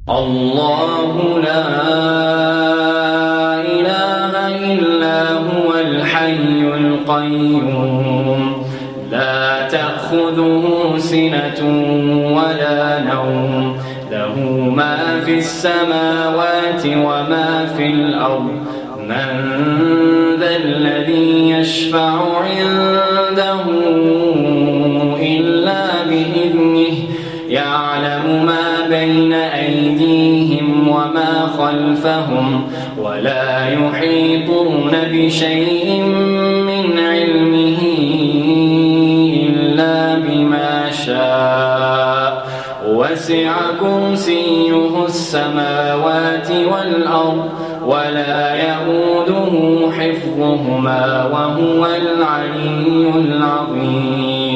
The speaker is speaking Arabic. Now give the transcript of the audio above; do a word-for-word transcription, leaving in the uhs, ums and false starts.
الله لا إله إلا هو الحي القيوم لا تأخذه سنة ولا نوم له ما في السماوات وما في الأرض من ذا الذي يشفع عنده إلا بإذنه يعلم ما بين أيديهم وما خلفهم ولا يحيطون بشيء من علمه إلا بما شاء وسع كرسيه السماوات والأرض ولا يئوده حفظهما وهو العلي العظيم.